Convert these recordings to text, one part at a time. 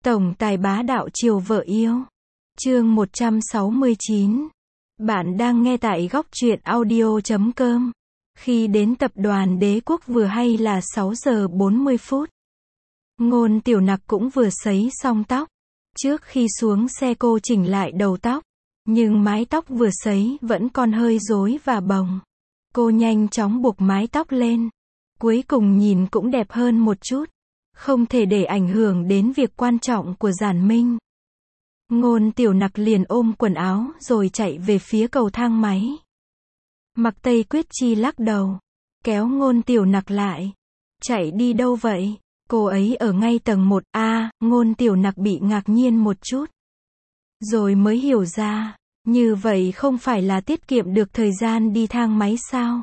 Tổng tài bá đạo chiều vợ yêu. Chương 169. Bạn đang nghe tại góc truyện audio.com. Khi đến tập đoàn Đế Quốc vừa hay là 6 giờ 40 phút. Ngôn Tiểu Nặc cũng vừa sấy xong tóc. Trước khi xuống xe cô chỉnh lại đầu tóc. Nhưng mái tóc vừa sấy vẫn còn hơi rối và bồng. Cô nhanh chóng buộc mái tóc lên. Cuối cùng nhìn cũng đẹp hơn một chút. Không thể để ảnh hưởng đến việc quan trọng của Giản Minh. Ngôn Tiểu Nặc liền ôm quần áo rồi chạy về phía cầu thang máy. Mặc Tây Quyết Chi lắc đầu, kéo Ngôn Tiểu Nặc lại. Chạy đi đâu vậy? Cô ấy ở ngay tầng 1A, Ngôn Tiểu Nặc bị ngạc nhiên một chút. Rồi mới hiểu ra, như vậy không phải là tiết kiệm được thời gian đi thang máy sao?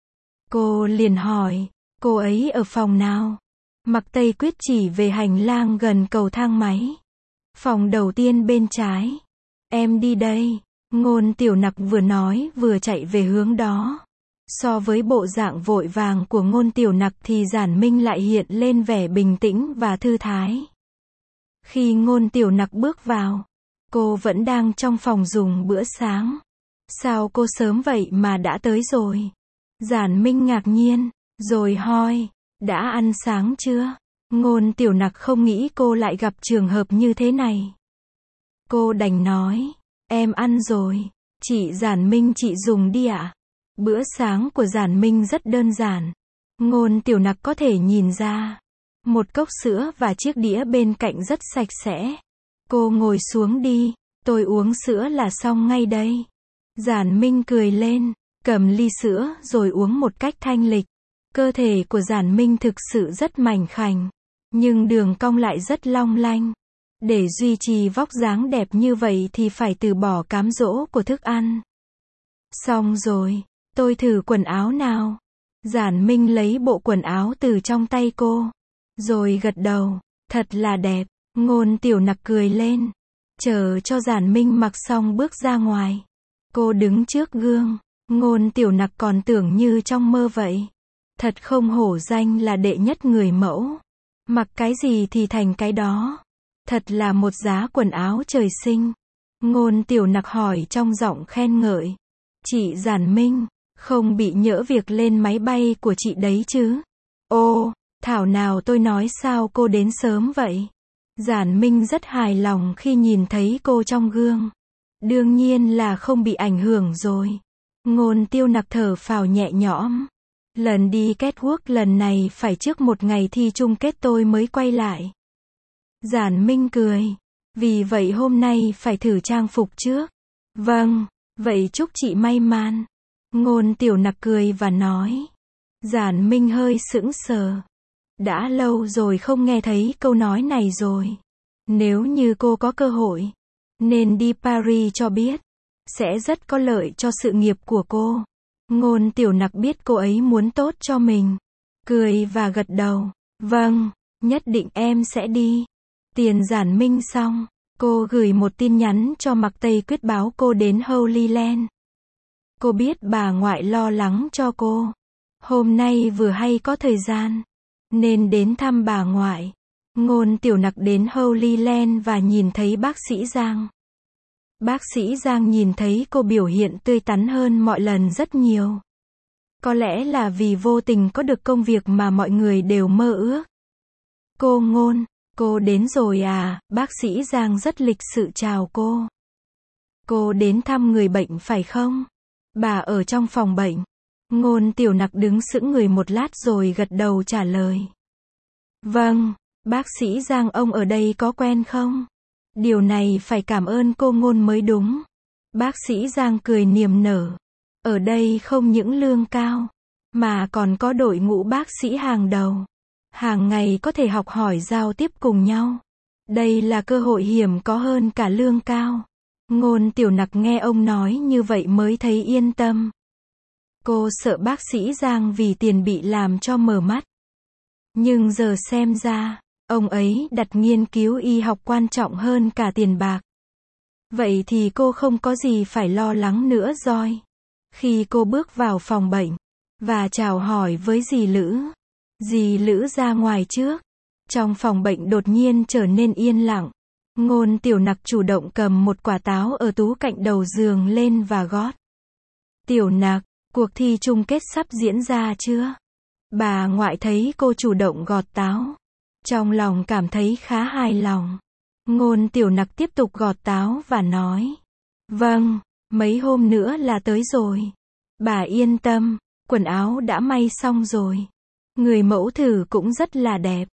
Cô liền hỏi, cô ấy ở phòng nào? Mặc Tây Quyết chỉ về hành lang gần cầu thang máy. Phòng đầu tiên bên trái. Em đi đây. Ngôn Tiểu Nặc vừa nói vừa chạy về hướng đó. So với bộ dạng vội vàng của Ngôn Tiểu Nặc thì Giản Minh lại hiện lên vẻ bình tĩnh và thư thái. Khi Ngôn Tiểu Nặc bước vào, cô vẫn đang trong phòng dùng bữa sáng. Sao cô sớm vậy mà đã tới rồi? Giản Minh ngạc nhiên, rồi hỏi, đã ăn sáng chưa? Ngôn Tiểu Nặc không nghĩ cô lại gặp trường hợp như thế này. Cô đành nói, em ăn rồi. Chị Giản Minh chị dùng đi ạ. Bữa sáng của Giản Minh rất đơn giản. Ngôn Tiểu Nặc có thể nhìn ra. Một cốc sữa và chiếc đĩa bên cạnh rất sạch sẽ. Cô ngồi xuống đi, tôi uống sữa là xong ngay đây. Giản Minh cười lên, cầm ly sữa rồi uống một cách thanh lịch. Cơ thể của Giản Minh thực sự rất mảnh khảnh, nhưng đường cong lại rất long lanh. Để duy trì vóc dáng đẹp như vậy thì phải từ bỏ cám dỗ của thức ăn. Xong rồi, tôi thử quần áo nào. Giản Minh lấy bộ quần áo từ trong tay cô, rồi gật đầu, thật là đẹp. Ngôn Tiểu Nặc cười lên, chờ cho Giản Minh mặc xong bước ra ngoài. Cô đứng trước gương, Ngôn Tiểu Nặc còn tưởng như trong mơ vậy. Thật không hổ danh là đệ nhất người mẫu. Mặc cái gì thì thành cái đó. Thật là một giá quần áo trời sinh. Ngôn Tiểu Nặc hỏi trong giọng khen ngợi. Chị Giản Minh, không bị nhỡ việc lên máy bay của chị đấy chứ? Ô, thảo nào tôi nói sao cô đến sớm vậy? Giản Minh rất hài lòng khi nhìn thấy cô trong gương. Đương nhiên là không bị ảnh hưởng rồi. Ngôn Tiểu Nặc thở phào nhẹ nhõm. Lần đi catwalk lần này phải trước một ngày thi chung kết tôi mới quay lại. Giản Minh cười. Vì vậy hôm nay phải thử trang phục trước. Vâng, vậy chúc chị may mắn. Ngôn Tiểu Nặc cười và nói. Giản Minh hơi sững sờ. Đã lâu rồi không nghe thấy câu nói này rồi. Nếu như cô có cơ hội, nên đi Paris cho biết. Sẽ rất có lợi cho sự nghiệp của cô. Ngôn Tiểu Nặc biết cô ấy muốn tốt cho mình. Cười và gật đầu. Vâng, nhất định em sẽ đi. Tiền Giản Minh xong, cô gửi một tin nhắn cho Mặc Tây Quyết báo cô đến Holy Land. Cô biết bà ngoại lo lắng cho cô. Hôm nay vừa hay có thời gian, nên đến thăm bà ngoại. Ngôn Tiểu Nặc đến Holy Land và nhìn thấy bác sĩ Giang. Bác sĩ Giang nhìn thấy cô biểu hiện tươi tắn hơn mọi lần rất nhiều. Có lẽ là vì vô tình có được công việc mà mọi người đều mơ ước. Cô Ngôn, cô đến rồi à? Bác sĩ Giang rất lịch sự chào cô. Cô đến thăm người bệnh phải không? Bà ở trong phòng bệnh. Ngôn Tiểu Nặc đứng sững người một lát rồi gật đầu trả lời. Vâng, bác sĩ Giang ông ở đây có quen không? Điều này phải cảm ơn cô Ngôn mới đúng. Bác sĩ Giang cười niềm nở. Ở đây không những lương cao, mà còn có đội ngũ bác sĩ hàng đầu. Hàng ngày có thể học hỏi giao tiếp cùng nhau. Đây là cơ hội hiếm có hơn cả lương cao. Ngôn Tiểu Nặc nghe ông nói như vậy mới thấy yên tâm. Cô sợ bác sĩ Giang vì tiền bị làm cho mờ mắt. Nhưng giờ xem ra, ông ấy đặt nghiên cứu y học quan trọng hơn cả tiền bạc. Vậy thì cô không có gì phải lo lắng nữa rồi. Khi cô bước vào phòng bệnh, và chào hỏi với dì Lữ. Dì Lữ ra ngoài trước. Trong phòng bệnh đột nhiên trở nên yên lặng. Ngôn Tiểu Nặc chủ động cầm một quả táo ở tú cạnh đầu giường lên và gót. Tiểu Nặc, cuộc thi chung kết sắp diễn ra chưa? Bà ngoại thấy cô chủ động gọt táo. Trong lòng cảm thấy khá hài lòng. Ngôn Tiểu Nặc tiếp tục gọt táo và nói. Vâng, mấy hôm nữa là tới rồi. Bà yên tâm, quần áo đã may xong rồi. Người mẫu thử cũng rất là đẹp.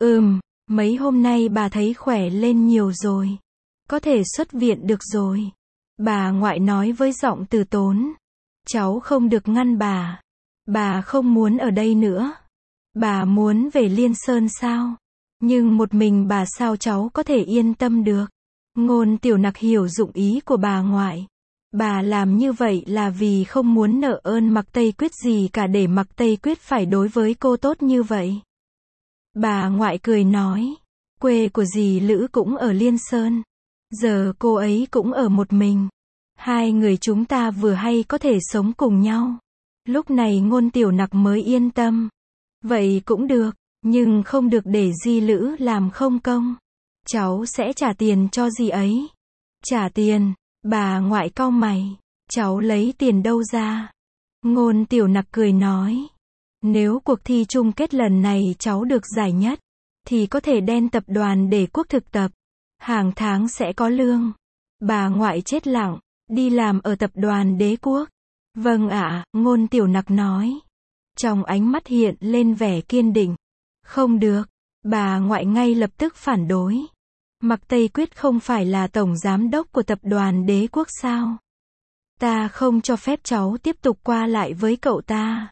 Mấy hôm nay bà thấy khỏe lên nhiều rồi. Có thể xuất viện được rồi. Bà ngoại nói với giọng từ tốn. Cháu không được ngăn bà. Bà không muốn ở đây nữa. Bà muốn về Liên Sơn sao? Nhưng một mình bà sao cháu có thể yên tâm được? Ngôn Tiểu Nặc hiểu dụng ý của bà ngoại. Bà làm như vậy là vì không muốn nợ ơn Mạc Tây Quyết gì cả để Mạc Tây Quyết phải đối với cô tốt như vậy. Bà ngoại cười nói. Quê của dì Lữ cũng ở Liên Sơn. Giờ cô ấy cũng ở một mình. Hai người chúng ta vừa hay có thể sống cùng nhau. Lúc này Ngôn Tiểu Nặc mới yên tâm. Vậy cũng được, nhưng không được để dì Lữ làm không công. Cháu sẽ trả tiền cho dì ấy. Trả tiền? Bà ngoại cau mày. Cháu lấy tiền đâu ra? Ngôn Tiểu Nặc cười nói. Nếu cuộc thi chung kết lần này cháu được giải nhất, thì có thể đen tập đoàn Đế Quốc thực tập. Hàng tháng sẽ có lương. Bà ngoại chết lặng. Đi làm ở tập đoàn Đế Quốc. Vâng ạ, Ngôn Tiểu Nặc nói. Trong ánh mắt hiện lên vẻ kiên định. Không được. Bà ngoại ngay lập tức phản đối. Mạc Tây Quyết không phải là tổng giám đốc của tập đoàn Đế Quốc sao? Ta không cho phép cháu tiếp tục qua lại với cậu ta.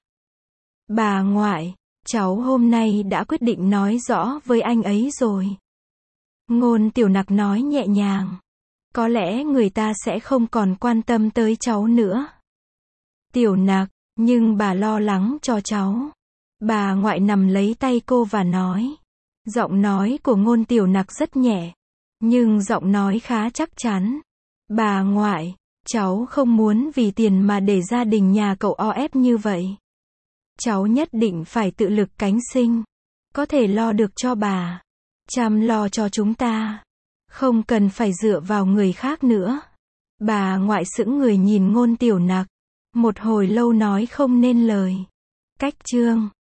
Bà ngoại, cháu hôm nay đã quyết định nói rõ với anh ấy rồi. Ngôn Tiểu Nặc nói nhẹ nhàng. Có lẽ người ta sẽ không còn quan tâm tới cháu nữa. Tiểu Nặc, nhưng bà lo lắng cho cháu. Bà ngoại nắm lấy tay cô và nói. Giọng nói của Ngôn Tiểu Nặc rất nhẹ, nhưng giọng nói khá chắc chắn. Bà ngoại, cháu không muốn vì tiền mà để gia đình nhà cậu o ép như vậy. Cháu nhất định phải tự lực cánh sinh. Có thể lo được cho bà. Chăm lo cho chúng ta. Không cần phải dựa vào người khác nữa. Bà ngoại sững người nhìn Ngôn Tiểu Nặc. Một hồi lâu nói không nên lời. Cách chương